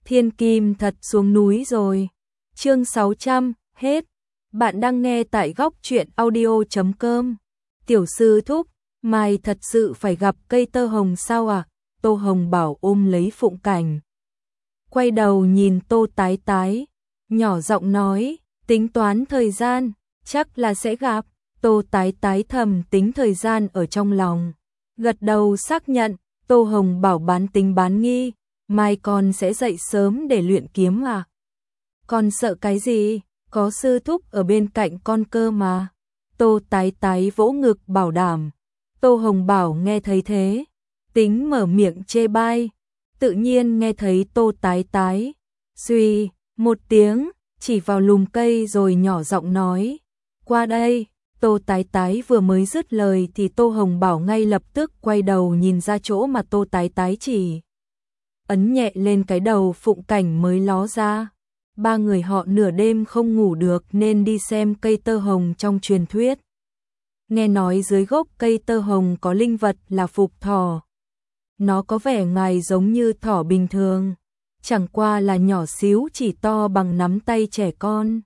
Thiên kim thật xuống núi rồi. Chương 600, hết. Bạn đang nghe tại góc truyện audio.com. Tiểu sư thúc, mày thật sự phải gặp cây tơ hồng sao à? Tô Hồng Bảo ôm lấy Phụng Cảnh. Quay đầu nhìn Tô Tái Tái, nhỏ giọng nói, tính toán thời gian, chắc là sẽ gặp. Tô Tái Tái thầm tính thời gian ở trong lòng. Gật đầu xác nhận, Tô Hồng Bảo bán tính bán nghi, mai con sẽ dậy sớm để luyện kiếm à? Con sợ cái gì, có sư thúc ở bên cạnh con cơ mà. Tô Tái Tái vỗ ngực bảo đảm. Tô Hồng Bảo nghe thấy thế, tính mở miệng chê bai, tự nhiên nghe thấy Tô Tái Tái suy một tiếng, chỉ vào lùm cây rồi nhỏ giọng nói, qua đây. Tô Tái Tái vừa mới dứt lời thì Tô Hồng Bảo ngay lập tức quay đầu nhìn ra chỗ mà Tô Tái Tái chỉ. Ấn nhẹ lên cái đầu Phụng Cảnh mới ló ra. Ba người họ nửa đêm không ngủ được nên đi xem cây tơ hồng trong truyền thuyết. Nghe nói dưới gốc cây tơ hồng có linh vật là phục thỏ. Nó có vẻ ngoài giống như thỏ bình thường, chẳng qua là nhỏ xíu chỉ to bằng nắm tay trẻ con.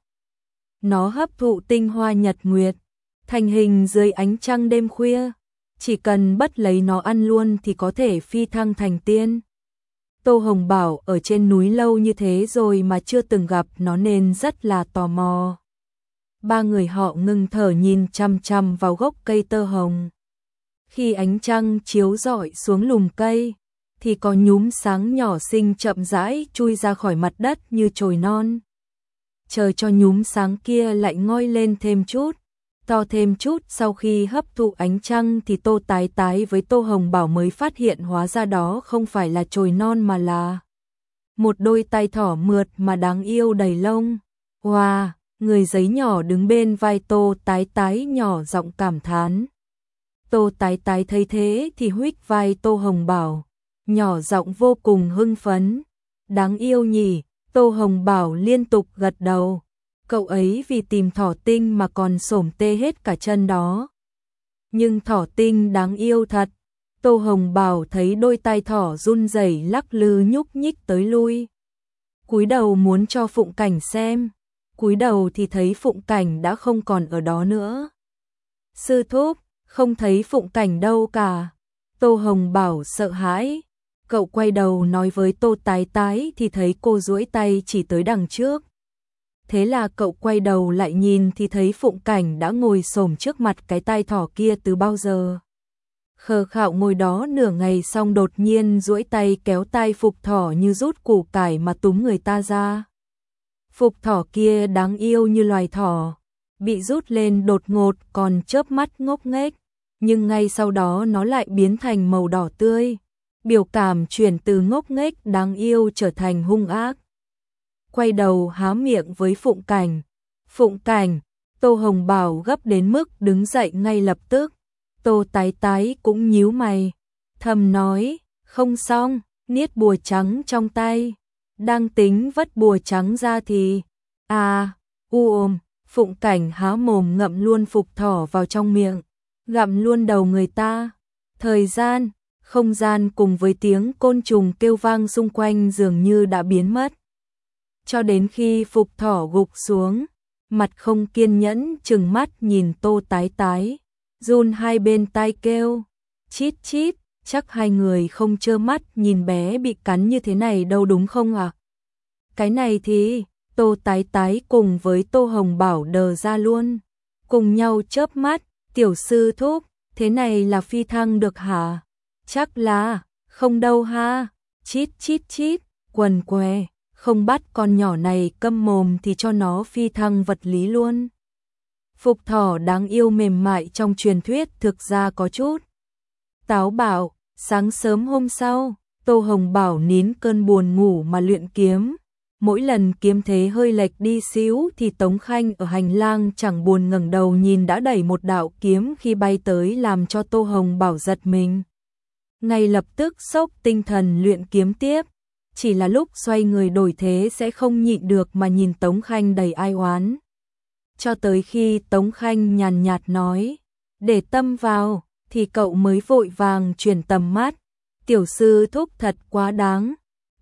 Nó hấp thụ tinh hoa nhật nguyệt, thành hình dưới ánh trăng đêm khuya, chỉ cần bắt lấy nó ăn luôn thì có thể phi thăng thành tiên. Tô Hồng Bảo ở trên núi lâu như thế rồi mà chưa từng gặp nó nên rất là tò mò. Ba người họ ngừng thở nhìn chằm chằm vào gốc cây tơ hồng. Khi ánh trăng chiếu rọi xuống lùm cây, thì có nhúm sáng nhỏ xinh chậm rãi chui ra khỏi mặt đất như chồi non. Chờ cho nhúm sáng kia lại ngoi lên thêm chút, to thêm chút, sau khi hấp thụ ánh trăng thì Tô Tái Tái với Tô Hồng Bảo mới phát hiện hóa ra đó không phải là chồi non mà là một đôi tay thỏ mượt mà đáng yêu đầy lông. Wow, người giấy nhỏ đứng bên vai Tô Tái Tái nhỏ giọng cảm thán. Tô Tái Tái thấy thế thì huých vai Tô Hồng Bảo, nhỏ giọng vô cùng hưng phấn. Đáng yêu nhỉ, Tô Hồng Bảo liên tục gật đầu. Cậu ấy vì tìm thỏ tinh mà còn xổm tê hết cả chân đó. Nhưng thỏ tinh đáng yêu thật. Tô Hồng Bảo thấy đôi tay thỏ run rẩy lắc lư nhúc nhích tới lui. Cúi đầu muốn cho Phụng Cảnh xem. Cúi đầu thì thấy Phụng Cảnh đã không còn ở đó nữa. Sư thúc, không thấy Phụng Cảnh đâu cả. Tô Hồng Bảo sợ hãi. Cậu quay đầu nói với Tô Tái Tái thì thấy cô duỗi tay chỉ tới đằng trước. Thế là cậu quay đầu lại nhìn thì thấy Phụng Cảnh đã ngồi xổm trước mặt cái tai thỏ kia từ bao giờ. Khờ khạo ngồi đó nửa ngày xong đột nhiên duỗi tay kéo tai Phục thỏ như rút củ cải mà túm người ta ra. Phục thỏ kia đáng yêu như loài thỏ, bị rút lên đột ngột còn chớp mắt ngốc nghếch, nhưng ngay sau đó nó lại biến thành màu đỏ tươi. Biểu cảm chuyển từ ngốc nghếch đáng yêu trở thành hung ác. Quay đầu há miệng với Phụng Cảnh. Phụng Cảnh, Tô Hồng Bảo gấp đến mức đứng dậy ngay lập tức. Tô Tái Tái cũng nhíu mày, thầm nói, không xong, niết bùa trắng trong tay. Đang tính vất bùa trắng ra thì, Phụng Cảnh há mồm ngậm luôn Phục thỏ vào trong miệng, gặm luôn đầu người ta. Thời gian, không gian cùng với tiếng côn trùng kêu vang xung quanh dường như đã biến mất. Cho đến khi Phục thỏ gục xuống, mặt không kiên nhẫn trừng mắt nhìn Tô Tái Tái, run hai bên tai kêu, chít chít, chắc hai người không trơ mắt nhìn bé bị cắn như thế này đâu đúng không ạ? Cái này thì, Tô Tái Tái cùng với Tô Hồng Bảo đờ ra luôn, cùng nhau chớp mắt, tiểu sư thúc, thế này là phi thăng được hả? Chắc là, không đâu ha, chít chít chít, quần què. Không bắt con nhỏ này câm mồm thì cho nó phi thăng vật lý luôn. Phục thỏ đáng yêu mềm mại trong truyền thuyết thực ra có chút táo bạo. Sáng sớm hôm sau, Tô Hồng Bảo nín cơn buồn ngủ mà luyện kiếm. Mỗi lần kiếm thế hơi lệch đi xíu thì Tống Khanh ở hành lang chẳng buồn ngẩng đầu nhìn đã đẩy một đạo kiếm khi bay tới làm cho Tô Hồng Bảo giật mình. Ngay lập tức sốc tinh thần luyện kiếm tiếp. Chỉ là lúc xoay người đổi thế sẽ không nhịn được mà nhìn Tống Khanh đầy ai oán. Cho tới khi Tống Khanh nhàn nhạt nói, để tâm vào, thì cậu mới vội vàng chuyển tầm mắt. Tiểu sư thúc thật quá đáng.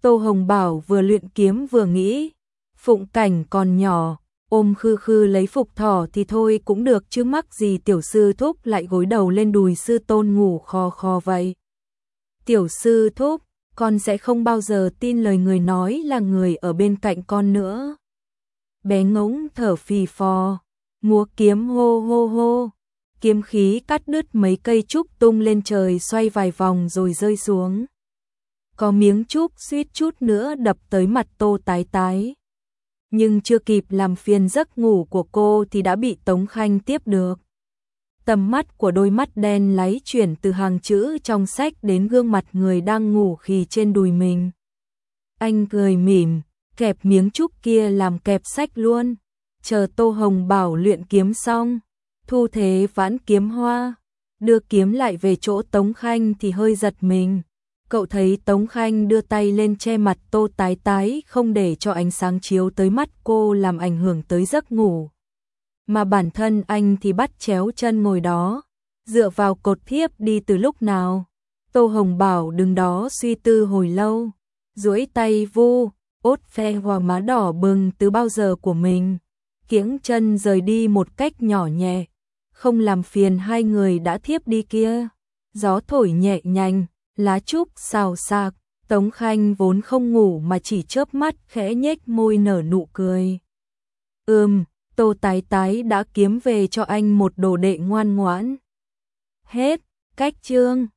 Tô Hồng Bảo vừa luyện kiếm vừa nghĩ, Phụng Cảnh còn nhỏ, ôm khư khư lấy Phục Thỏ thì thôi cũng được chứ mắc gì tiểu sư thúc lại gối đầu lên đùi sư tôn ngủ khò khò vậy. Tiểu sư thúc, con sẽ không bao giờ tin lời người nói là người ở bên cạnh con nữa. Bé Ngỗng thở phì phò, múa kiếm hô hô hô, kiếm khí cắt đứt mấy cây trúc tung lên trời xoay vài vòng rồi rơi xuống. Có miếng trúc suýt chút nữa đập tới mặt Tô Tái Tái. Nhưng chưa kịp làm phiền giấc ngủ của cô thì đã bị Tống Khanh tiếp được. Tầm mắt của đôi mắt đen láy chuyển từ hàng chữ trong sách đến gương mặt người đang ngủ khì trên đùi mình. Anh cười mỉm, kẹp miếng trúc kia làm kẹp sách luôn. Chờ Tô Hồng Bảo luyện kiếm xong, thu thế vãn kiếm hoa, đưa kiếm lại về chỗ Tống Khanh thì hơi giật mình. Cậu thấy Tống Khanh đưa tay lên che mặt Tô Tái Tái không để cho ánh sáng chiếu tới mắt cô làm ảnh hưởng tới giấc ngủ. Mà bản thân anh thì bắt chéo chân ngồi đó, dựa vào cột thiếp đi từ lúc nào. Tô Hồng Bảo đứng đó suy tư hồi lâu, duỗi tay vu, ốt phe hoàng má đỏ bừng từ bao giờ của mình, kiễng chân rời đi một cách nhỏ nhẹ, không làm phiền hai người đã thiếp đi kia. Gió thổi nhẹ nhành, lá trúc xào xạc, Tống Khanh vốn không ngủ mà chỉ chớp mắt khẽ nhếch môi nở nụ cười. Tô Tái Tái đã kiếm về cho anh một đồ đệ ngoan ngoãn. Hết, cách chương.